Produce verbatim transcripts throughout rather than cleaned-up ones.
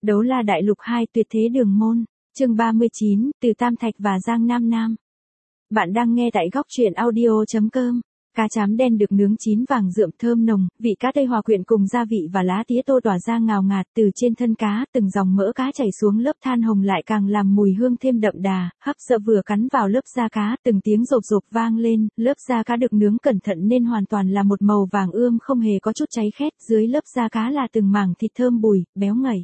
Đấu la đại lục hai tuyệt thế đường môn, chương ba mươi chín, từ Tam Thạch và Giang Nam Nam. Bạn đang nghe tại góc truyện audio.com. Cá chám đen được nướng chín vàng rượm thơm nồng, vị cá tây hòa quyện cùng gia vị và lá tía tô tỏa ra ngào ngạt từ trên thân cá, từng dòng mỡ cá chảy xuống lớp than hồng lại càng làm mùi hương thêm đậm đà, hấp dẫn vừa cắn vào lớp da cá, từng tiếng rộp rộp vang lên, lớp da cá được nướng cẩn thận nên hoàn toàn là một màu vàng ươm không hề có chút cháy khét, dưới lớp da cá là từng mảng thịt thơm bùi, béo ngậy.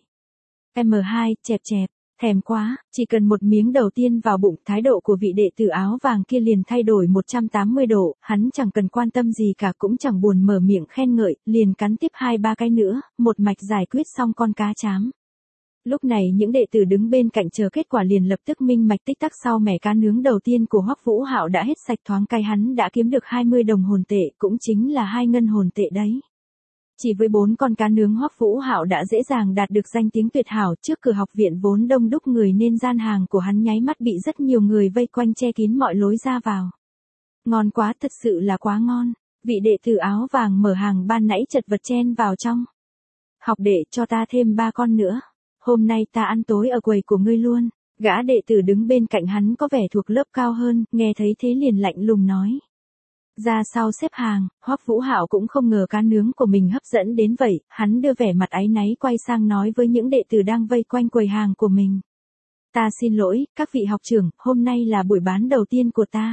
em hai, chẹp chẹp. Thèm quá, chỉ cần một miếng đầu tiên vào bụng, thái độ của vị đệ tử áo vàng kia liền thay đổi một trăm tám mươi độ, hắn chẳng cần quan tâm gì cả cũng chẳng buồn mở miệng khen ngợi, liền cắn tiếp hai ba cái nữa, một mạch giải quyết xong con cá chám. Lúc này những đệ tử đứng bên cạnh chờ kết quả liền lập tức minh mạch tích tắc sau mẻ cá nướng đầu tiên của Hoắc Vũ Hạo đã hết sạch thoáng cái hắn đã kiếm được hai mươi đồng hồn tệ, cũng chính là hai ngân hồn tệ đấy. Chỉ với bốn con cá nướng Hoắc Vũ Hạo đã dễ dàng đạt được danh tiếng tuyệt hảo, trước cửa học viện vốn đông đúc người nên gian hàng của hắn nháy mắt bị rất nhiều người vây quanh che kín mọi lối ra vào. Ngon quá, thật sự là quá ngon. Vị đệ tử áo vàng mở hàng ban nãy chật vật chen vào trong. Học đệ, cho ta thêm ba con nữa. Hôm nay ta ăn tối ở quầy của ngươi luôn. Gã đệ tử đứng bên cạnh hắn có vẻ thuộc lớp cao hơn, nghe thấy thế liền lạnh lùng nói. Ra sau xếp hàng, Hoắc Vũ Hạo cũng không ngờ cá nướng của mình hấp dẫn đến vậy, hắn đưa vẻ mặt áy náy quay sang nói với những đệ tử đang vây quanh quầy hàng của mình. Ta xin lỗi, các vị học trưởng, hôm nay là buổi bán đầu tiên của ta.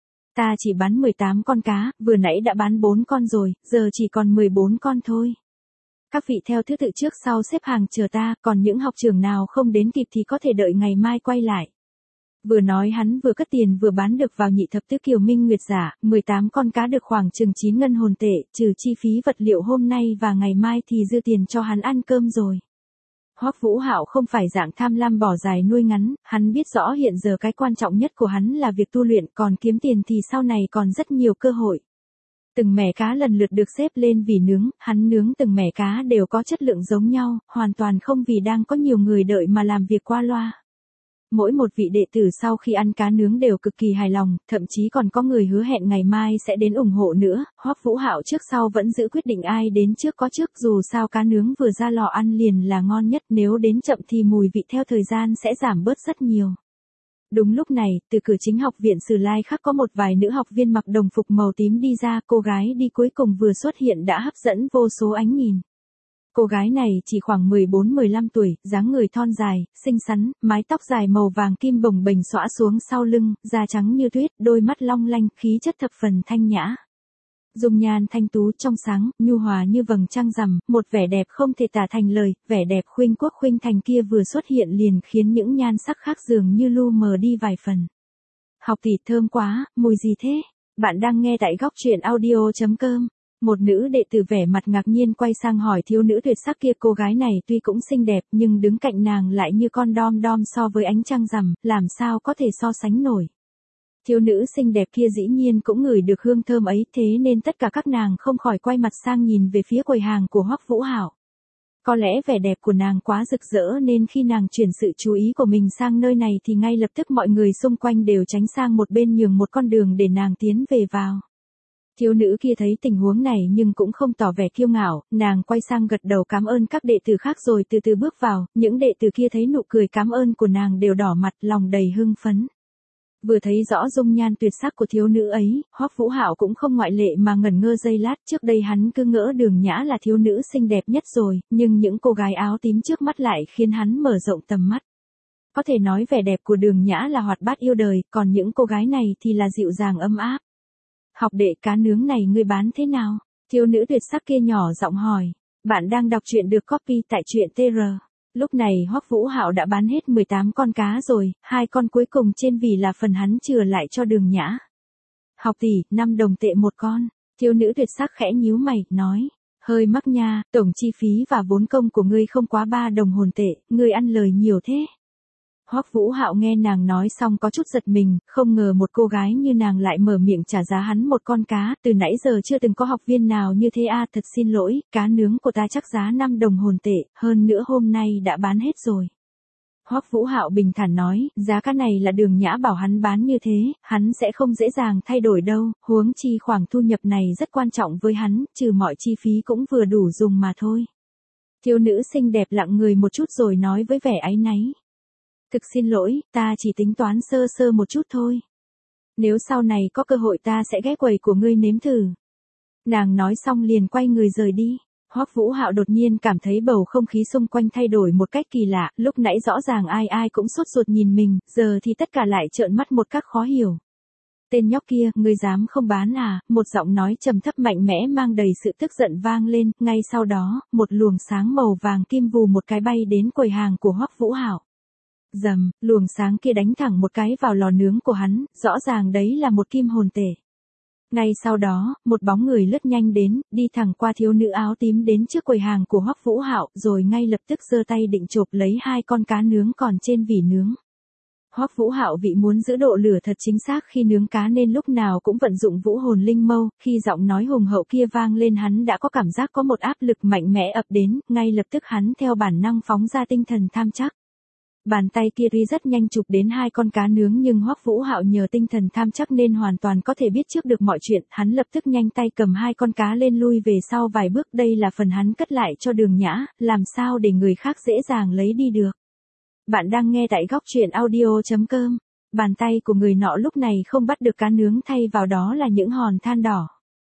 Ta chỉ bán mười tám con cá, vừa nãy đã bán bốn con rồi, giờ chỉ còn mười bốn con thôi. Các vị theo thứ tự trước sau xếp hàng chờ ta, còn những học trưởng nào không đến kịp thì có thể đợi ngày mai quay lại. Vừa nói hắn vừa cất tiền vừa bán được vào nhị thập tứ kiều minh nguyệt giả, mười tám con cá được khoảng chừng chín ngân hồn tệ, trừ chi phí vật liệu hôm nay và ngày mai thì dư tiền cho hắn ăn cơm rồi. Hoắc Vũ Hạo không phải dạng tham lam bỏ dài nuôi ngắn, hắn biết rõ hiện giờ cái quan trọng nhất của hắn là việc tu luyện, còn kiếm tiền thì sau này còn rất nhiều cơ hội. Từng mẻ cá lần lượt được xếp lên vì nướng, hắn nướng từng mẻ cá đều có chất lượng giống nhau, hoàn toàn không vì đang có nhiều người đợi mà làm việc qua loa. Mỗi một vị đệ tử sau khi ăn cá nướng đều cực kỳ hài lòng, thậm chí còn có người hứa hẹn ngày mai sẽ đến ủng hộ nữa. Hoắc Vũ Hạo trước sau vẫn giữ quyết định ai đến trước có trước, dù sao cá nướng vừa ra lò ăn liền là ngon nhất, nếu đến chậm thì mùi vị theo thời gian sẽ giảm bớt rất nhiều. Đúng lúc này, từ cửa chính học viện Sử Lai Khắc có một vài nữ học viên mặc đồng phục màu tím đi ra, cô gái đi cuối cùng vừa xuất hiện đã hấp dẫn vô số ánh nhìn. Cô gái này chỉ khoảng mười bốn mười lăm tuổi, dáng người thon dài, xinh xắn, mái tóc dài màu vàng kim bồng bềnh xõa xuống sau lưng, da trắng như tuyết, đôi mắt long lanh, khí chất thập phần thanh nhã. Dung nhan thanh tú trong sáng, nhu hòa như vầng trăng rằm, một vẻ đẹp không thể tả thành lời, vẻ đẹp khuynh quốc khuynh thành kia vừa xuất hiện liền khiến những nhan sắc khác dường như lu mờ đi vài phần. Học tỷ thơm quá, mùi gì thế? Bạn đang nghe tại góc truyện audio.com. Một nữ đệ tử vẻ mặt ngạc nhiên quay sang hỏi thiếu nữ tuyệt sắc kia, cô gái này tuy cũng xinh đẹp nhưng đứng cạnh nàng lại như con đom đom so với ánh trăng rằm, làm sao có thể so sánh nổi. Thiếu nữ xinh đẹp kia dĩ nhiên cũng ngửi được hương thơm ấy, thế nên tất cả các nàng không khỏi quay mặt sang nhìn về phía quầy hàng của Hoắc Vũ Hạo. Có lẽ vẻ đẹp của nàng quá rực rỡ nên khi nàng chuyển sự chú ý của mình sang nơi này thì ngay lập tức mọi người xung quanh đều tránh sang một bên nhường một con đường để nàng tiến về vào. Thiếu nữ kia thấy tình huống này nhưng cũng không tỏ vẻ kiêu ngạo, nàng quay sang gật đầu cảm ơn các đệ tử khác rồi từ từ bước vào, những đệ tử kia thấy nụ cười cảm ơn của nàng đều đỏ mặt, lòng đầy hưng phấn. Vừa thấy rõ dung nhan tuyệt sắc của thiếu nữ ấy, Hoắc Vũ Hạo cũng không ngoại lệ mà ngẩn ngơ giây lát, trước đây hắn cứ ngỡ Đường Nhã là thiếu nữ xinh đẹp nhất rồi, nhưng những cô gái áo tím trước mắt lại khiến hắn mở rộng tầm mắt. Có thể nói vẻ đẹp của Đường Nhã là hoạt bát yêu đời, còn những cô gái này thì là dịu dàng ấm áp. Học đệ, cá nướng này ngươi bán thế nào? Thiếu nữ tuyệt sắc kia nhỏ giọng hỏi. Bạn đang đọc truyện được copy tại truyện tê rờ. Lúc này Hoắc Vũ Hạo đã bán hết mười tám con cá rồi, hai con cuối cùng trên vì là phần hắn chừa lại cho Đường Nhã. Học tỷ, năm đồng tệ một con. Thiếu nữ tuyệt sắc khẽ nhíu mày, nói. Hơi mắc nha, tổng chi phí và vốn công của ngươi không quá ba đồng hồn tệ, ngươi ăn lời nhiều thế. Hoắc Vũ Hạo nghe nàng nói xong có chút giật mình, không ngờ một cô gái như nàng lại mở miệng trả giá hắn một con cá, từ nãy giờ chưa từng có học viên nào như thế à, thật xin lỗi, cá nướng của ta chắc giá năm đồng hồn tệ, hơn nữa hôm nay đã bán hết rồi. Hoắc Vũ Hạo bình thản nói, giá cá này là Đường Nhã bảo hắn bán như thế, hắn sẽ không dễ dàng thay đổi đâu, huống chi khoản thu nhập này rất quan trọng với hắn, trừ mọi chi phí cũng vừa đủ dùng mà thôi. Thiếu nữ xinh đẹp lặng người một chút rồi nói với vẻ áy náy. Thực xin lỗi, ta chỉ tính toán sơ sơ một chút thôi. Nếu sau này có cơ hội ta sẽ ghé quầy của ngươi nếm thử. Nàng nói xong liền quay người rời đi. Hoắc Vũ Hạo đột nhiên cảm thấy bầu không khí xung quanh thay đổi một cách kỳ lạ, lúc nãy rõ ràng ai ai cũng sốt ruột nhìn mình, giờ thì tất cả lại trợn mắt một cách khó hiểu. Tên nhóc kia, ngươi dám không bán à? Một giọng nói trầm thấp mạnh mẽ mang đầy sự tức giận vang lên, ngay sau đó, một luồng sáng màu vàng kim vù một cái bay đến quầy hàng của Hoắc Vũ Hạo. Rầm, luồng sáng kia đánh thẳng một cái vào lò nướng của hắn, rõ ràng đấy là một kim hồn tể. Ngay sau đó, một bóng người lướt nhanh đến, đi thẳng qua thiếu nữ áo tím đến trước quầy hàng của Hoắc Vũ Hạo, rồi ngay lập tức giơ tay định chộp lấy hai con cá nướng còn trên vỉ nướng. Hoắc Vũ Hạo vì muốn giữ độ lửa thật chính xác khi nướng cá nên lúc nào cũng vận dụng vũ hồn linh mâu, khi giọng nói hùng hậu kia vang lên hắn đã có cảm giác có một áp lực mạnh mẽ ập đến, ngay lập tức hắn theo bản năng phóng ra tinh thần tham chắc. Bàn tay kia tuy rất nhanh chụp đến hai con cá nướng nhưng Hoắc Vũ Hạo nhờ tinh thần tham chắc nên hoàn toàn có thể biết trước được mọi chuyện, hắn lập tức nhanh tay cầm hai con cá lên lui về sau vài bước, đây là phần hắn cất lại cho Đường Nhã, làm sao để người khác dễ dàng lấy đi được. Bạn đang nghe tại góc truyện audio chấm com. Bàn tay của người nọ lúc này không bắt được cá nướng, thay vào đó là những hòn than đỏ.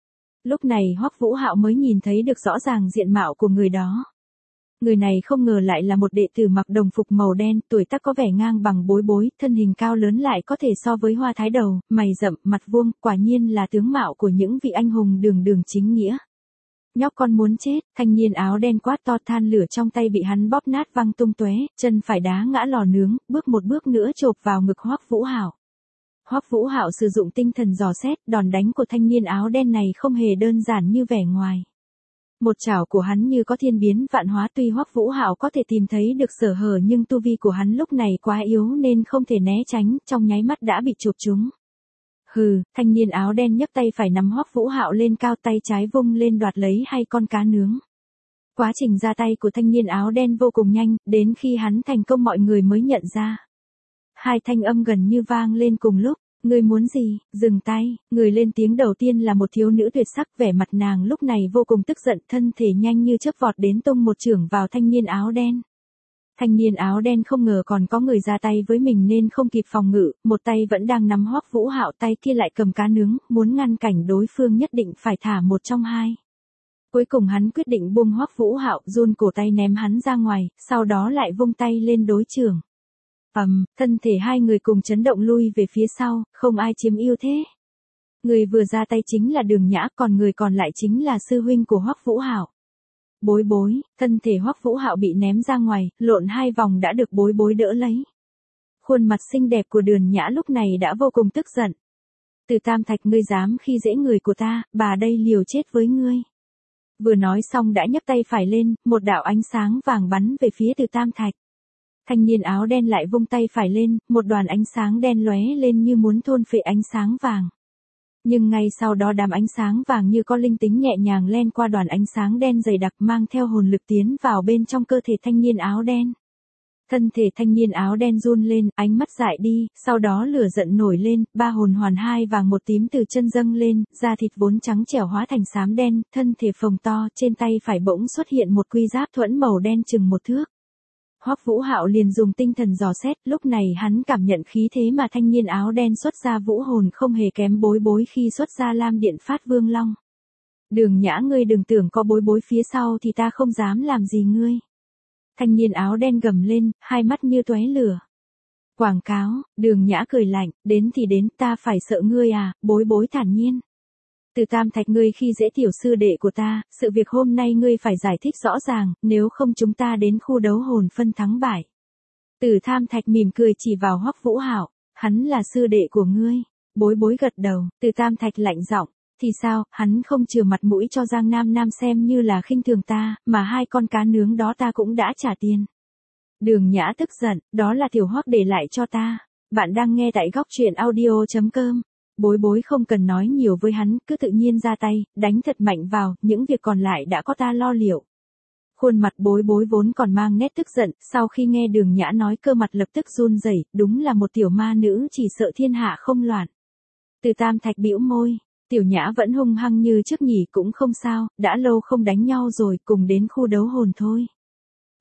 Lúc này Hoắc Vũ Hạo mới nhìn thấy được rõ ràng diện mạo của người đó. Người này không ngờ lại là một đệ tử mặc đồng phục màu đen, tuổi tác có vẻ ngang bằng Bối Bối, thân hình cao lớn lại có thể so với Hoa Thái Đầu, mày rậm, mặt vuông, quả nhiên là tướng mạo của những vị anh hùng đường đường chính nghĩa. Nhóc con muốn chết, thanh niên áo đen quát to, than lửa trong tay bị hắn bóp nát văng tung tóe, chân phải đá ngã lò nướng, bước một bước nữa chộp vào ngực Hoắc Vũ Hạo. Hoắc Vũ Hạo sử dụng tinh thần dò xét, đòn đánh của thanh niên áo đen này không hề đơn giản như vẻ ngoài. Một chảo của hắn như có thiên biến vạn hóa, tuy Hoắc Vũ Hạo có thể tìm thấy được sở hở nhưng tu vi của hắn lúc này quá yếu nên không thể né tránh, trong nháy mắt đã bị chộp trúng. Hừ, thanh niên áo đen nhấc tay phải nắm Hoắc Vũ Hạo lên cao, tay trái vung lên đoạt lấy hai con cá nướng. Quá trình ra tay của thanh niên áo đen vô cùng nhanh, đến khi hắn thành công mọi người mới nhận ra. Hai thanh âm gần như vang lên cùng lúc. Ngươi muốn gì? Dừng tay. Người lên tiếng đầu tiên là một thiếu nữ tuyệt sắc, vẻ mặt nàng lúc này vô cùng tức giận, thân thể nhanh như chớp vọt đến tung một chưởng vào thanh niên áo đen. Thanh niên áo đen không ngờ còn có người ra tay với mình nên không kịp phòng ngự, một tay vẫn đang nắm Hoắc Vũ Hạo, tay kia lại cầm cá nướng, muốn ngăn cảnh đối phương nhất định phải thả một trong hai. Cuối cùng hắn quyết định buông Hoắc Vũ Hạo, run cổ tay ném hắn ra ngoài, sau đó lại vung tay lên đối chưởng. Ầm, um, thân thể hai người cùng chấn động lui về phía sau, không ai chiếm ưu thế. Người vừa ra tay chính là Đường Nhã, còn người còn lại chính là sư huynh của Hoắc Vũ Hạo. Bối Bối, thân thể Hoắc Vũ Hạo bị ném ra ngoài, lộn hai vòng đã được Bối Bối đỡ lấy. Khuôn mặt xinh đẹp của Đường Nhã lúc này đã vô cùng tức giận. Từ Tam Thạch, ngươi dám khi dễ người của ta, bà đây liều chết với ngươi. Vừa nói xong đã nhấc tay phải lên, một đạo ánh sáng vàng bắn về phía Từ Tam Thạch. Thanh niên áo đen lại vung tay phải lên, một đoàn ánh sáng đen lóe lên như muốn thôn phệ ánh sáng vàng. Nhưng ngay sau đó đám ánh sáng vàng như có linh tính nhẹ nhàng len qua đoàn ánh sáng đen dày đặc, mang theo hồn lực tiến vào bên trong cơ thể thanh niên áo đen. Thân thể thanh niên áo đen run lên, ánh mắt dại đi, sau đó lửa giận nổi lên, ba hồn hoàn hai vàng một tím từ chân dâng lên, da thịt vốn trắng trẻo hóa thành xám đen, thân thể phồng to, trên tay phải bỗng xuất hiện một quy giáp thuẫn màu đen chừng một thước. Hoắc Vũ Hạo liền dùng tinh thần dò xét, lúc này hắn cảm nhận khí thế mà thanh niên áo đen xuất ra vũ hồn không hề kém Bối Bối khi xuất ra Lam Điện Phát Vương Long. Đường Nhã, ngươi đừng tưởng có Bối Bối phía sau thì ta không dám làm gì ngươi. Thanh niên áo đen gầm lên, hai mắt như tóe lửa. Quảng cáo, Đường Nhã cười lạnh, đến thì đến, ta phải sợ ngươi à? Bối Bối thản nhiên. Từ Tam Thạch, ngươi khi dễ tiểu sư đệ của ta, sự việc hôm nay ngươi phải giải thích rõ ràng, nếu không chúng ta đến khu đấu hồn phân thắng bại. Từ Tam Thạch mỉm cười chỉ vào Hoắc Vũ Hạo, hắn là sư đệ của ngươi. Bối Bối gật đầu, Từ Tam Thạch lạnh giọng, thì sao, hắn không chừa mặt mũi cho Giang Nam Nam xem như là khinh thường ta, mà hai con cá nướng đó ta cũng đã trả tiền. Đường Nhã tức giận, đó là tiểu Hoắc để lại cho ta. Bạn đang nghe tại góc truyện audio chấm com. Bối Bối không cần nói nhiều với hắn, cứ tự nhiên ra tay, đánh thật mạnh vào, những việc còn lại đã có ta lo liệu. Khuôn mặt Bối Bối vốn còn mang nét tức giận, sau khi nghe Đường Nhã nói cơ mặt lập tức run rẩy, đúng là một tiểu ma nữ chỉ sợ thiên hạ không loạn. Từ Tam Thạch bĩu môi, tiểu Nhã vẫn hung hăng như trước nhỉ, cũng không sao, đã lâu không đánh nhau rồi, cùng đến khu đấu hồn thôi.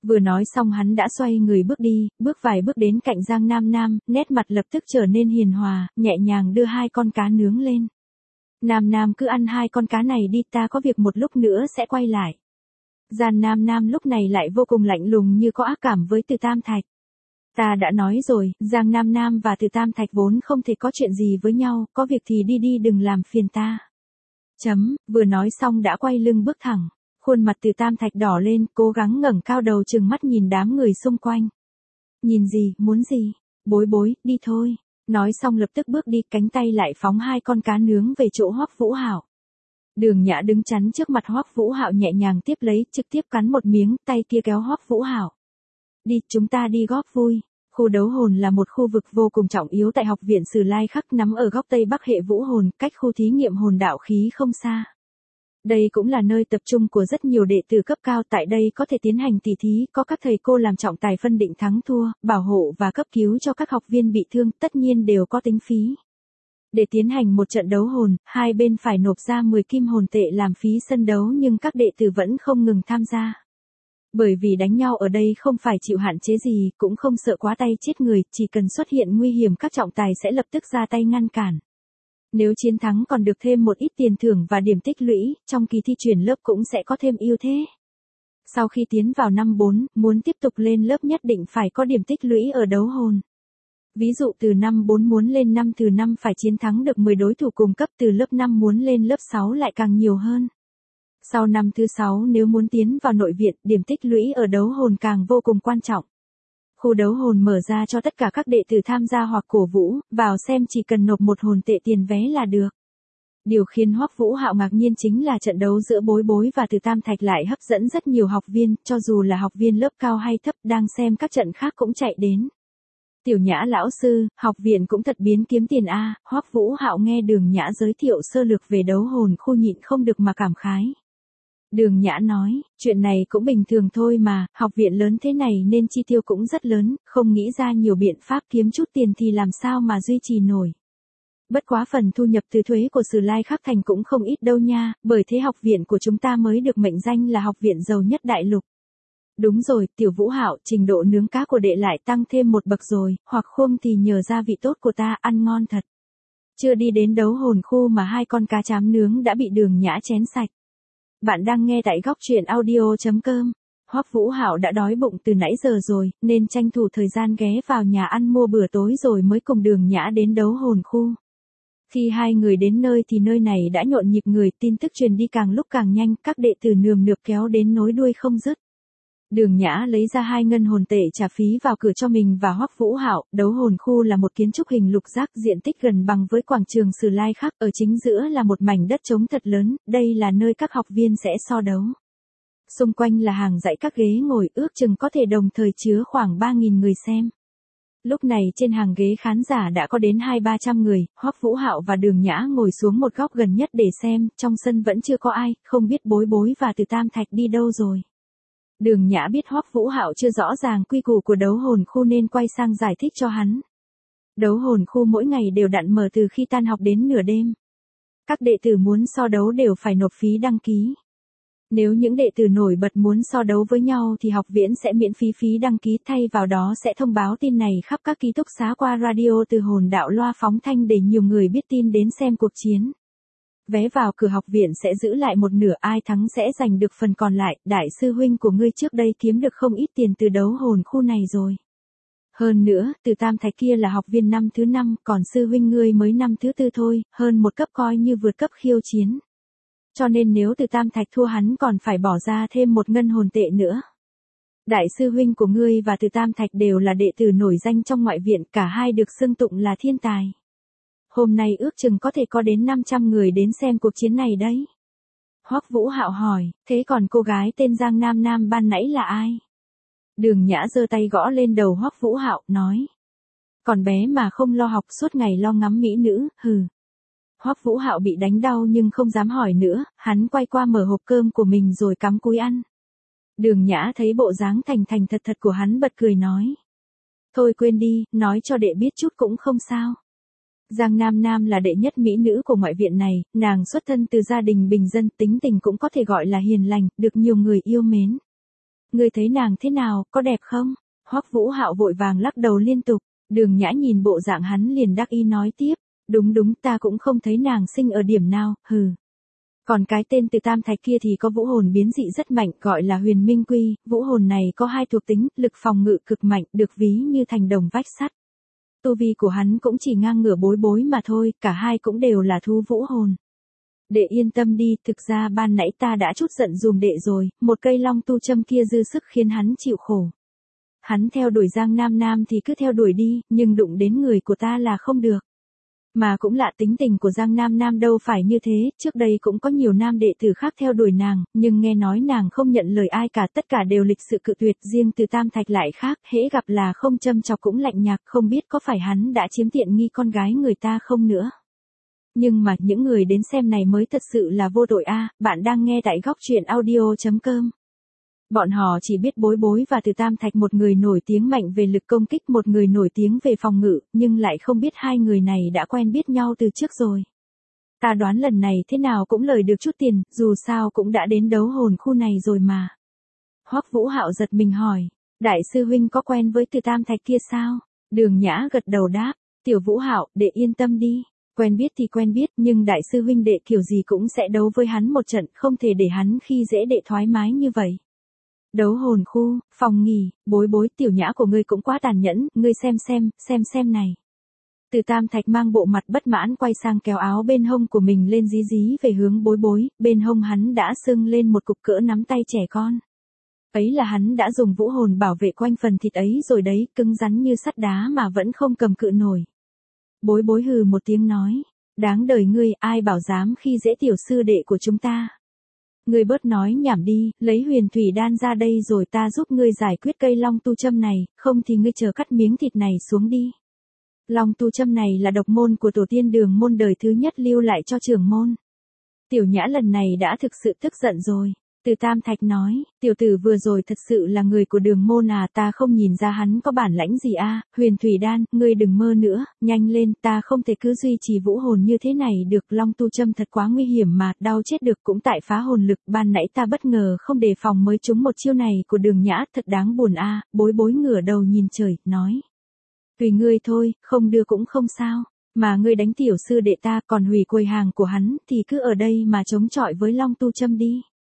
Vừa nói xong hắn đã xoay người bước đi, bước vài bước đến cạnh Giang Nam Nam, nét mặt lập tức trở nên hiền hòa, nhẹ nhàng đưa hai con cá nướng lên. Nam Nam cứ ăn hai con cá này đi, ta có việc một lúc nữa sẽ quay lại. Giang Nam Nam lúc này lại vô cùng lạnh lùng như có ác cảm với Từ Tam Thạch. Ta đã nói rồi, Giang Nam Nam và Từ Tam Thạch vốn không thể có chuyện gì với nhau, có việc thì đi đi đừng làm phiền ta. Chấm, vừa nói xong đã quay lưng bước thẳng. Khuôn mặt Từ Tam Thạch đỏ lên, cố gắng ngẩng cao đầu trừng mắt nhìn đám người xung quanh. Nhìn gì, muốn gì? Bối bối, đi thôi. Nói xong lập tức bước đi, cánh tay lại phóng hai con cá nướng về chỗ Hoắc Vũ Hạo. Đường Nhã đứng chắn trước mặt Hoắc Vũ Hạo nhẹ nhàng tiếp lấy, trực tiếp cắn một miếng, tay kia kéo Hoắc Vũ Hạo. Đi, chúng ta đi góp vui. Khu đấu hồn là một khu vực vô cùng trọng yếu tại học viện Sử Lai Khắc, nằm ở góc tây bắc hệ vũ hồn, cách khu thí nghiệm hồn đạo khí không xa. Đây cũng là nơi tập trung của rất nhiều đệ tử cấp cao, tại đây có thể tiến hành tỷ thí, có các thầy cô làm trọng tài phân định thắng thua, bảo hộ và cấp cứu cho các học viên bị thương, tất nhiên đều có tính phí. Để tiến hành một trận đấu hồn, hai bên phải nộp ra mười kim hồn tệ làm phí sân đấu, nhưng các đệ tử vẫn không ngừng tham gia. Bởi vì đánh nhau ở đây không phải chịu hạn chế gì, cũng không sợ quá tay chết người, chỉ cần xuất hiện nguy hiểm các trọng tài sẽ lập tức ra tay ngăn cản. Nếu chiến thắng còn được thêm một ít tiền thưởng và điểm tích lũy, trong kỳ thi chuyển lớp cũng sẽ có thêm ưu thế. Sau khi tiến vào năm bốn, muốn tiếp tục lên lớp nhất định phải có điểm tích lũy ở đấu hồn. Ví dụ từ năm bốn muốn lên năm từ năm phải chiến thắng được mười đối thủ cùng cấp, từ lớp năm muốn lên lớp sáu lại càng nhiều hơn. Sau năm thứ sáu nếu muốn tiến vào nội viện, điểm tích lũy ở đấu hồn càng vô cùng quan trọng. Khu đấu hồn mở ra cho tất cả các đệ tử tham gia hoặc cổ vũ, vào xem chỉ cần nộp một hồn tệ tiền vé là được. Điều khiến Hoắc Vũ Hạo ngạc nhiên chính là trận đấu giữa Bối Bối và Từ Tam Thạch lại hấp dẫn rất nhiều học viên, cho dù là học viên lớp cao hay thấp đang xem các trận khác cũng chạy đến. Tiểu Nhã lão sư, học viện cũng thật biến kiếm tiền a. Hoắc Vũ Hạo nghe Đường Nhã giới thiệu sơ lược về đấu hồn khu nhịn không được mà cảm khái. Đường Nhã nói, chuyện này cũng bình thường thôi mà, học viện lớn thế này nên chi tiêu cũng rất lớn, không nghĩ ra nhiều biện pháp kiếm chút tiền thì làm sao mà duy trì nổi. Bất quá phần thu nhập từ thuế của Sử Lai Khắc Thành cũng không ít đâu nha, bởi thế học viện của chúng ta mới được mệnh danh là học viện giàu nhất đại lục. Đúng rồi, Tiểu Vũ Hạo, trình độ nướng cá của đệ lại tăng thêm một bậc rồi, hoặc không thì nhờ gia vị tốt của ta, ăn ngon thật. Chưa đi đến đấu hồn khu mà hai con cá chám nướng đã bị Đường Nhã chén sạch. Bạn đang nghe tại góc truyện audio chấm com. Hoắc Vũ Hạo đã đói bụng từ nãy giờ rồi, nên tranh thủ thời gian ghé vào nhà ăn mua bữa tối rồi mới cùng Đường Nhã đến đấu hồn khu. Khi hai người đến nơi thì nơi này đã nhộn nhịp người, tin tức truyền đi càng lúc càng nhanh, các đệ tử nườm nượp kéo đến nối đuôi không dứt. Đường Nhã lấy ra hai ngân hồn tệ trả phí vào cửa cho mình và Hoắc Vũ Hạo. Đấu hồn khu là một kiến trúc hình lục giác, diện tích gần bằng với quảng trường Sử Lai Khắc, ở chính giữa là một mảnh đất trống thật lớn, đây là nơi các học viên sẽ so đấu. Xung quanh là hàng dãy các ghế ngồi, ước chừng có thể đồng thời chứa khoảng ba nghìn người xem. Lúc này trên hàng ghế khán giả đã có đến hai ba trăm người, Hoắc Vũ Hạo và Đường Nhã ngồi xuống một góc gần nhất để xem, trong sân vẫn chưa có ai, không biết Bối Bối và Từ Tam Thạch đi đâu rồi. Đường Nhã biết Hoắc Vũ Hạo chưa rõ ràng quy củ của đấu hồn khu nên quay sang giải thích cho hắn. Đấu hồn khu mỗi ngày đều đặn mở từ khi tan học đến nửa đêm. Các đệ tử muốn so đấu đều phải nộp phí đăng ký. Nếu những đệ tử nổi bật muốn so đấu với nhau thì học viện sẽ miễn phí phí đăng ký, thay vào đó sẽ thông báo tin này khắp các ký túc xá qua radio từ hồn đạo loa phóng thanh để nhiều người biết tin đến xem cuộc chiến. Vé vào cửa học viện sẽ giữ lại một nửa, ai thắng sẽ giành được phần còn lại. Đại sư huynh của ngươi trước đây kiếm được không ít tiền từ đấu hồn khu này rồi. Hơn nữa, Từ Tam Thạch kia là học viên năm thứ năm, còn sư huynh ngươi mới năm thứ tư thôi, hơn một cấp coi như vượt cấp khiêu chiến. Cho nên nếu Từ Tam Thạch thua hắn còn phải bỏ ra thêm một ngân hồn tệ nữa. Đại sư huynh của ngươi và Từ Tam Thạch đều là đệ tử nổi danh trong ngoại viện, cả hai được xưng tụng là thiên tài. Hôm nay ước chừng có thể có đến năm trăm người đến xem cuộc chiến này đấy. Hoắc Vũ Hạo hỏi, thế còn cô gái tên Giang Nam Nam ban nãy là ai? Đường Nhã giơ tay gõ lên đầu Hoắc Vũ Hạo, nói. Còn bé mà không lo học, suốt ngày lo ngắm mỹ nữ, hừ. Hoắc Vũ Hạo bị đánh đau nhưng không dám hỏi nữa, hắn quay qua mở hộp cơm của mình rồi cắm cúi ăn. Đường Nhã thấy bộ dáng thành thành thật thật của hắn bật cười nói. Thôi quên đi, nói cho đệ biết chút cũng không sao. Giang Nam Nam là đệ nhất mỹ nữ của ngoại viện này, nàng xuất thân từ gia đình bình dân, tính tình cũng có thể gọi là hiền lành, được nhiều người yêu mến. Ngươi thấy nàng thế nào, có đẹp không? Hoắc Vũ Hạo vội vàng lắc đầu liên tục, Đường Nhã nhìn bộ dạng hắn liền đắc ý nói tiếp, đúng đúng ta cũng không thấy nàng xinh ở điểm nào, hừ. Còn cái tên Từ Tam Thạch kia thì có vũ hồn biến dị rất mạnh gọi là Huyền Minh Quy, vũ hồn này có hai thuộc tính, lực phòng ngự cực mạnh, được ví như thành đồng vách sắt. Tu vi của hắn cũng chỉ ngang ngửa Bối Bối mà thôi, cả hai cũng đều là thu vũ hồn. Đệ yên tâm đi, thực ra ban nãy ta đã chút giận dùm đệ rồi, một cây long tu châm kia dư sức khiến hắn chịu khổ. Hắn theo đuổi Giang Nam Nam thì cứ theo đuổi đi, nhưng đụng đến người của ta là không được. Mà cũng lạ tính tình của Giang Nam Nam đâu phải như thế, trước đây cũng có nhiều nam đệ tử khác theo đuổi nàng, nhưng nghe nói nàng không nhận lời ai cả, tất cả đều lịch sự cự tuyệt, riêng Từ Tam Thạch lại khác, hễ gặp là không châm chọc cũng lạnh nhạt, không biết có phải hắn đã chiếm tiện nghi con gái người ta không nữa. Nhưng mà những người đến xem này mới thật sự là vô tội a, bạn đang nghe tại góc truyện audio chấm com. Bọn họ chỉ biết Bối Bối và Từ Tam Thạch, một người nổi tiếng mạnh về lực công kích, một người nổi tiếng về phòng ngự, nhưng lại không biết hai người này đã quen biết nhau từ trước rồi. Ta đoán lần này thế nào cũng lời được chút tiền, dù sao cũng đã đến đấu hồn khu này rồi mà. Hoắc Vũ Hạo giật mình hỏi, đại sư huynh có quen với Từ Tam Thạch kia sao? Đường Nhã gật đầu đáp, Tiểu Vũ Hạo, đệ yên tâm đi. Quen biết thì quen biết, nhưng đại sư huynh đệ kiểu gì cũng sẽ đấu với hắn một trận, không thể để hắn khi dễ đệ thoải mái như vậy. Đấu hồn khu, phòng nghỉ, Bối Bối, tiểu nhã của ngươi cũng quá tàn nhẫn, ngươi xem xem, xem xem này. Từ Tam Thạch mang bộ mặt bất mãn quay sang kéo áo bên hông của mình lên dí dí về hướng Bối Bối, bên hông hắn đã sưng lên một cục cỡ nắm tay trẻ con. Ấy là hắn đã dùng vũ hồn bảo vệ quanh phần thịt ấy rồi đấy, cứng rắn như sắt đá mà vẫn không cầm cự nổi. Bối Bối hừ một tiếng nói, đáng đời ngươi, ai bảo dám khi dễ tiểu sư đệ của chúng ta. Ngươi bớt nói nhảm đi, lấy huyền thủy đan ra đây rồi ta giúp ngươi giải quyết cây long tu châm này, không thì ngươi chờ cắt miếng thịt này xuống đi. Long tu châm này là độc môn của tổ tiên Đường môn đời thứ nhất lưu lại cho trưởng môn. Tiểu nhã lần này đã thực sự tức giận rồi. Từ Tam Thạch nói, tiểu tử vừa rồi thật sự là người của Đường môn à, ta không nhìn ra hắn có bản lãnh gì a. Huyền thủy đan, ngươi đừng mơ nữa, nhanh lên, ta không thể cứ duy trì vũ hồn như thế này được, long tu châm thật quá nguy hiểm mà, đau chết được cũng tại phá hồn lực, ban nãy ta bất ngờ không đề phòng mới trúng một chiêu này của Đường Nhã, thật đáng buồn a. Bối Bối ngửa đầu nhìn trời, nói, tùy ngươi thôi, không đưa cũng không sao, mà ngươi đánh tiểu sư đệ ta còn hủy quầy hàng của hắn thì cứ ở đây mà chống chọi với long tu châm đi.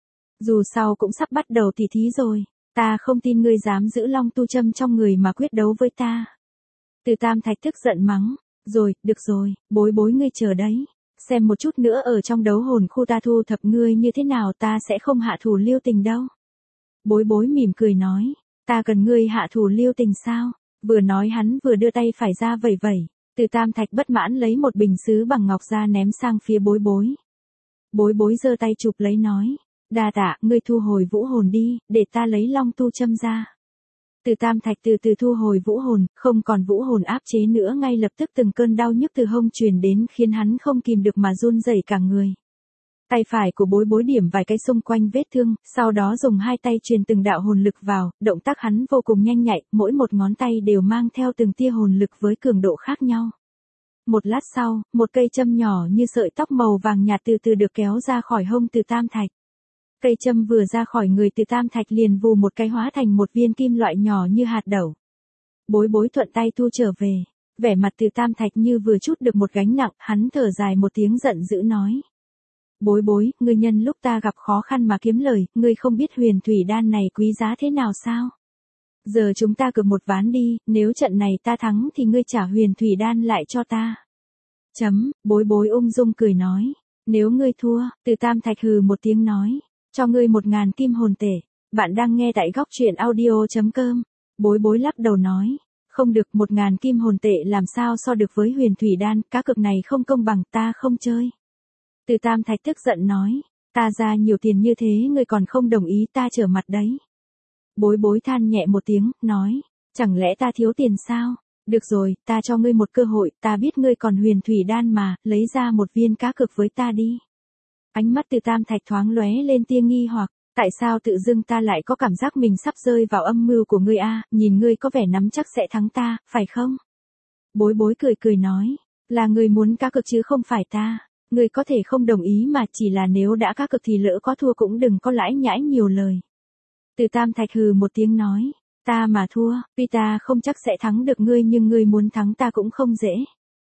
Dù sao cũng sắp bắt đầu tỉ thí rồi, ta không tin ngươi dám giữ long tu châm trong người mà quyết đấu với ta. Từ Tam Thạch tức giận mắng, rồi, được rồi, Bối Bối ngươi chờ đấy, xem một chút nữa ở trong đấu hồn khu ta thu thập ngươi như thế nào, ta sẽ không hạ thủ lưu tình đâu. Bối Bối mỉm cười nói, ta cần ngươi hạ thủ lưu tình sao? Vừa nói hắn vừa đưa tay phải ra vẩy vẩy, Từ Tam Thạch bất mãn lấy một bình sứ bằng ngọc ra ném sang phía Bối Bối. Bối Bối giơ tay chụp lấy nói, đa tạ, ngươi thu hồi vũ hồn đi, để ta lấy long tu châm ra. Từ Tam Thạch từ từ thu hồi vũ hồn, không còn vũ hồn áp chế nữa, ngay lập tức từng cơn đau nhức từ hông truyền đến khiến hắn không kìm được mà run rẩy cả người. Tay phải của Bối Bối điểm vài cái xung quanh vết thương, sau đó dùng hai tay truyền từng đạo hồn lực vào, động tác hắn vô cùng nhanh nhạy, mỗi một ngón tay đều mang theo từng tia hồn lực với cường độ khác nhau. Một lát sau, một cây châm nhỏ như sợi tóc màu vàng nhạt từ từ được kéo ra khỏi hông Từ Tam Thạch. Cây châm vừa ra khỏi người Từ Tam Thạch liền vù một cái hóa thành một viên kim loại nhỏ như hạt đậu. Bối Bối thuận tay thu trở về, vẻ mặt Từ Tam Thạch như vừa trút được một gánh nặng, hắn thở dài một tiếng giận dữ nói. Bối Bối, ngươi nhân lúc ta gặp khó khăn mà kiếm lời, ngươi không biết huyền thủy đan này quý giá thế nào sao? Giờ chúng ta cược một ván đi, nếu trận này ta thắng thì ngươi trả huyền thủy đan lại cho ta. Chấm, Bối Bối ung dung cười nói, nếu ngươi thua, Từ Tam Thạch hừ một tiếng nói, cho ngươi một ngàn kim hồn tệ. Bạn đang nghe tại góc truyện audio chấm com. Bối Bối lắc đầu nói, không được, một ngàn kim hồn tệ làm sao so được với huyền thủy đan, cá cược này không công bằng, ta không chơi. Từ Tam Thạch tức giận nói, ta ra nhiều tiền như thế ngươi còn không đồng ý, ta trở mặt đấy. Bối Bối than nhẹ một tiếng, nói, chẳng lẽ ta thiếu tiền sao? Được rồi, ta cho ngươi một cơ hội, ta biết ngươi còn huyền thủy đan mà, lấy ra một viên cá cược với ta đi. Ánh mắt Từ Tam Thạch thoáng lóe lên tia nghi hoặc, tại sao tự dưng ta lại có cảm giác mình sắp rơi vào âm mưu của ngươi a, nhìn ngươi có vẻ nắm chắc sẽ thắng ta, phải không? Bối Bối cười cười nói, là ngươi muốn cá cược chứ không phải ta, ngươi có thể không đồng ý mà, chỉ là nếu đã cá cược thì lỡ có thua cũng đừng có lãi nhãi nhiều lời. Từ Tam Thạch hừ một tiếng nói, ta mà thua, tuy ta không chắc sẽ thắng được ngươi nhưng ngươi muốn thắng ta cũng không dễ.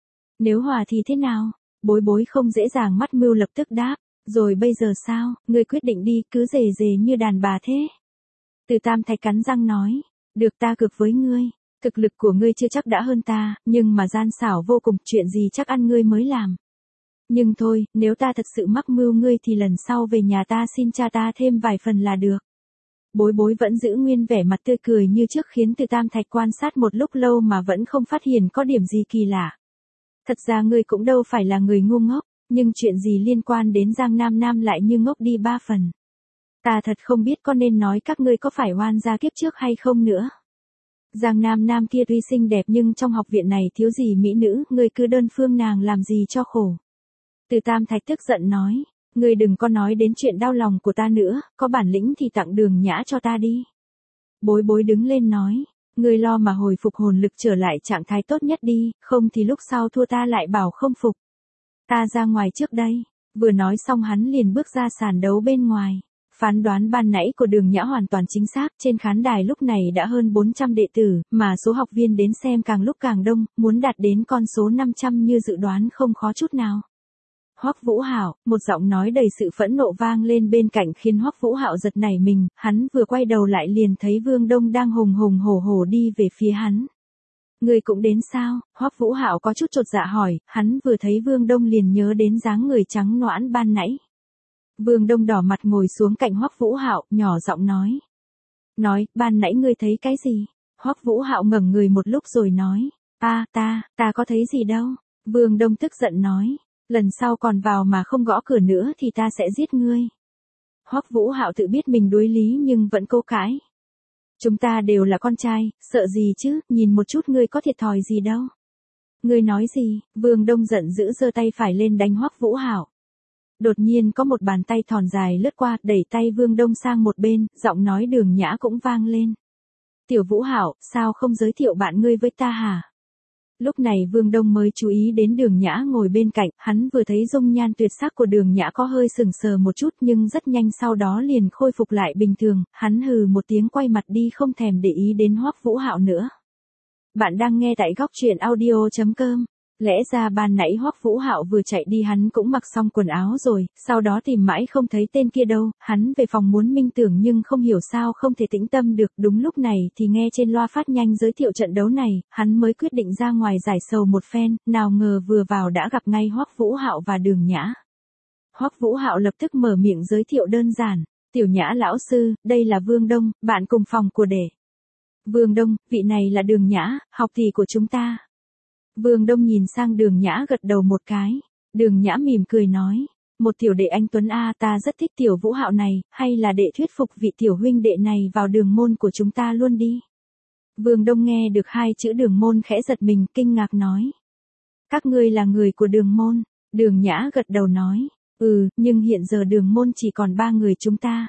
Nếu hòa thì thế nào? Bối bối không dễ dàng mắt mưu lập tức đáp, rồi bây giờ sao, ngươi quyết định đi, cứ rề rề như đàn bà thế. Từ Tam Thạch cắn răng nói, được ta cược với ngươi, thực lực của ngươi chưa chắc đã hơn ta, nhưng mà gian xảo vô cùng, chuyện gì chắc ăn ngươi mới làm. Nhưng thôi, nếu ta thật sự mắc mưu ngươi thì lần sau về nhà ta xin cha ta thêm vài phần là được. Bối bối vẫn giữ nguyên vẻ mặt tươi cười như trước khiến Từ Tam Thạch quan sát một lúc lâu mà vẫn không phát hiện có điểm gì kỳ lạ. Thật ra ngươi cũng đâu phải là người ngu ngốc, nhưng chuyện gì liên quan đến Giang Nam Nam lại như ngốc đi ba phần. Ta thật không biết có nên nói các ngươi có phải oan gia kiếp trước hay không nữa. Giang Nam Nam kia tuy xinh đẹp nhưng trong học viện này thiếu gì mỹ nữ, ngươi cứ đơn phương nàng làm gì cho khổ. Từ Tam Thạch tức giận nói, ngươi đừng có nói đến chuyện đau lòng của ta nữa, có bản lĩnh thì tặng Đường Nhã cho ta đi. Bối bối đứng lên nói, ngươi lo mà hồi phục hồn lực trở lại trạng thái tốt nhất đi, không thì lúc sau thua ta lại bảo không phục. Ta ra ngoài trước đây. Vừa nói xong hắn liền bước ra sàn đấu bên ngoài. Phán đoán ban nãy của Đường Nhã hoàn toàn chính xác, trên khán đài lúc này đã hơn bốn trăm đệ tử, mà số học viên đến xem càng lúc càng đông, muốn đạt đến con số năm trăm như dự đoán không khó chút nào. Hoắc Vũ Hạo, một giọng nói đầy sự phẫn nộ vang lên bên cạnh khiến Hoắc Vũ Hạo giật nảy mình, hắn vừa quay đầu lại liền thấy Vương Đông đang hùng hùng hổ hổ đi về phía hắn. Người cũng đến sao? Hoắc Vũ Hạo có chút chột dạ hỏi, hắn vừa thấy Vương Đông liền nhớ đến dáng người trắng nõn ban nãy. Vương Đông đỏ mặt ngồi xuống cạnh Hoắc Vũ Hạo, nhỏ giọng nói. Nói, ban nãy ngươi thấy cái gì? Hoắc Vũ Hạo ngẩng người một lúc rồi nói, a, ta, ta có thấy gì đâu. Vương Đông tức giận nói, lần sau còn vào mà không gõ cửa nữa thì ta sẽ giết ngươi. Hoắc Vũ Hạo tự biết mình đối lý nhưng vẫn cố cãi. Chúng ta đều là con trai, sợ gì chứ, nhìn một chút ngươi có thiệt thòi gì đâu. Ngươi nói gì? Vương Đông giận dữ giơ tay phải lên đánh Hoắc Vũ Hạo. Đột nhiên có một bàn tay thon dài lướt qua, đẩy tay Vương Đông sang một bên, giọng nói Đường Nhã cũng vang lên. Tiểu Vũ Hạo, sao không giới thiệu bạn ngươi với ta hả? Lúc này Vương Đông mới chú ý đến Đường Nhã ngồi bên cạnh, hắn vừa thấy dung nhan tuyệt sắc của Đường Nhã có hơi sừng sờ một chút nhưng rất nhanh sau đó liền khôi phục lại bình thường, hắn hừ một tiếng quay mặt đi không thèm để ý đến Hoắc Vũ Hạo nữa. Bạn đang nghe tại góc truyện audio chấm com. Lẽ ra ban nãy Hoắc Vũ Hạo vừa chạy đi hắn cũng mặc xong quần áo rồi, sau đó tìm mãi không thấy tên kia đâu, hắn về phòng muốn minh tưởng nhưng không hiểu sao không thể tĩnh tâm được, đúng lúc này thì nghe trên loa phát nhanh giới thiệu trận đấu này, hắn mới quyết định ra ngoài giải sầu một phen, nào ngờ vừa vào đã gặp ngay Hoắc Vũ Hạo và Đường Nhã. Hoắc Vũ Hạo lập tức mở miệng giới thiệu đơn giản, Tiểu Nhã lão sư, đây là Vương Đông, bạn cùng phòng của đệ. Vương Đông, vị này là Đường Nhã, học tỷ của chúng ta. Vương Đông nhìn sang Đường Nhã gật đầu một cái. Đường Nhã mỉm cười nói, một tiểu đệ anh Tuấn A, ta rất thích Tiểu Vũ Hạo này, hay là đệ thuyết phục vị tiểu huynh đệ này vào đường môn của chúng ta luôn đi. Vương Đông nghe được hai chữ đường môn khẽ giật mình, kinh ngạc nói. Các ngươi là người của đường môn. Đường Nhã gật đầu nói, ừ, nhưng hiện giờ đường môn chỉ còn ba người chúng ta.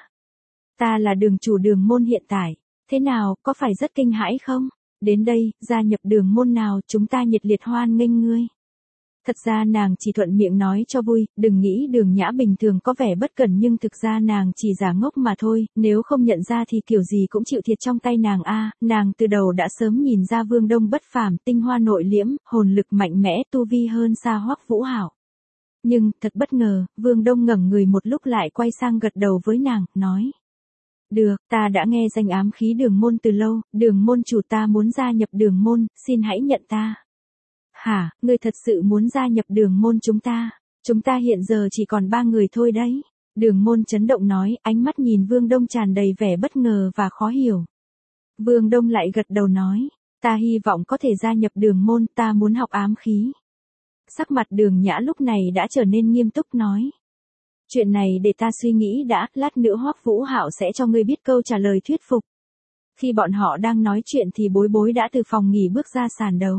Ta là đường chủ đường môn hiện tại, thế nào, có phải rất kinh hãi không? Đến đây, gia nhập đường môn nào, chúng ta nhiệt liệt hoan nghênh ngươi. Thật ra nàng chỉ thuận miệng nói cho vui, đừng nghĩ Đường Nhã bình thường có vẻ bất cẩn nhưng thực ra nàng chỉ giả ngốc mà thôi, nếu không nhận ra thì kiểu gì cũng chịu thiệt trong tay nàng a. Nàng từ đầu đã sớm nhìn ra Vương Đông bất phàm, tinh hoa nội liễm, hồn lực mạnh mẽ, tu vi hơn xa Hoắc Vũ Hạo. Nhưng, thật bất ngờ, Vương Đông ngẩng người một lúc lại quay sang gật đầu với nàng, nói. Được, ta đã nghe danh ám khí đường môn từ lâu, đường môn chủ ta muốn gia nhập đường môn, xin hãy nhận ta. Hả, ngươi thật sự muốn gia nhập đường môn chúng ta? Chúng ta hiện giờ chỉ còn ba người thôi đấy. Đường môn chấn động nói, ánh mắt nhìn Vương Đông tràn đầy vẻ bất ngờ và khó hiểu. Vương Đông lại gật đầu nói, ta hy vọng có thể gia nhập đường môn, ta muốn học ám khí. Sắc mặt Đường Nhã lúc này đã trở nên nghiêm túc nói. Chuyện này để ta suy nghĩ đã, lát nữa Hoắc Vũ Hạo sẽ cho ngươi biết câu trả lời thuyết phục. Khi bọn họ đang nói chuyện thì Bối Bối đã từ phòng nghỉ bước ra sàn đấu.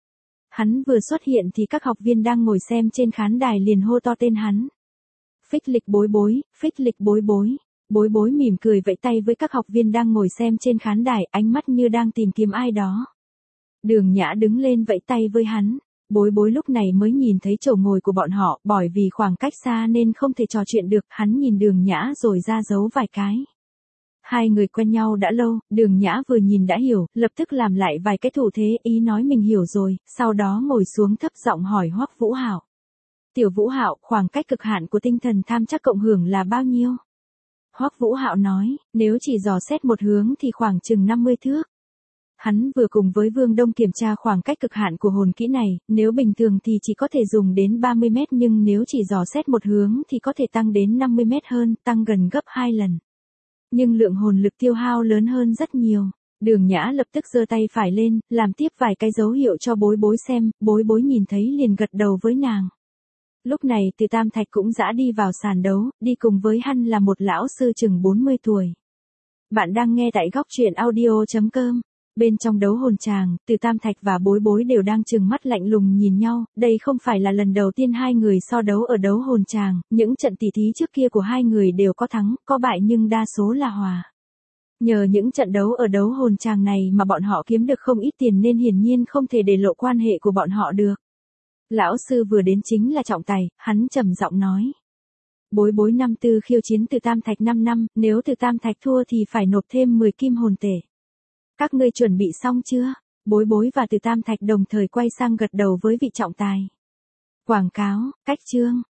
Hắn vừa xuất hiện thì các học viên đang ngồi xem trên khán đài liền hô to tên hắn. Phích lịch Bối Bối, phích lịch Bối Bối. Bối Bối mỉm cười vẫy tay với các học viên đang ngồi xem trên khán đài, ánh mắt như đang tìm kiếm ai đó. Đường Nhã đứng lên vẫy tay với hắn. Bối Bối lúc này mới nhìn thấy chỗ ngồi của bọn họ, bởi vì khoảng cách xa nên không thể trò chuyện được, hắn nhìn Đường Nhã rồi ra dấu vài cái. Hai người quen nhau đã lâu, Đường Nhã vừa nhìn đã hiểu, lập tức làm lại vài cái thủ thế, ý nói mình hiểu rồi, sau đó ngồi xuống thấp giọng hỏi Hoắc Vũ Hạo. Tiểu Vũ Hạo, khoảng cách cực hạn của tinh thần tham chắc cộng hưởng là bao nhiêu? Hoắc Vũ Hạo nói, nếu chỉ dò xét một hướng thì khoảng chừng năm mươi thước. Hắn vừa cùng với Vương Đông kiểm tra khoảng cách cực hạn của hồn kỹ này, nếu bình thường thì chỉ có thể dùng đến ba mươi mét nhưng nếu chỉ dò xét một hướng thì có thể tăng đến năm mươi mét hơn, tăng gần gấp hai lần. Nhưng lượng hồn lực tiêu hao lớn hơn rất nhiều. Đường Nhã lập tức giơ tay phải lên, làm tiếp vài cái dấu hiệu cho Bối Bối xem, Bối Bối nhìn thấy liền gật đầu với nàng. Lúc này Từ Tam Thạch cũng dã đi vào sàn đấu, đi cùng với hắn là một lão sư chừng bốn mươi tuổi. Bạn đang nghe tại góc truyện audio chấm com. Bên trong đấu hồn tràng, Từ Tam Thạch và Bối Bối đều đang trừng mắt lạnh lùng nhìn nhau, đây không phải là lần đầu tiên hai người so đấu ở đấu hồn tràng, những trận tỉ thí trước kia của hai người đều có thắng, có bại nhưng đa số là hòa. Nhờ những trận đấu ở đấu hồn tràng này mà bọn họ kiếm được không ít tiền nên hiển nhiên không thể để lộ quan hệ của bọn họ được. Lão sư vừa đến chính là Trọng Tài, hắn trầm giọng nói. Bối Bối năm tư khiêu chiến Từ Tam Thạch năm năm, nếu Từ Tam Thạch thua thì phải nộp thêm mười kim hồn tể. Các ngươi chuẩn bị xong chưa? Bối Bối và Từ Tam Thạch đồng thời quay sang gật đầu với vị Trọng Tài. Quảng cáo, cách chương.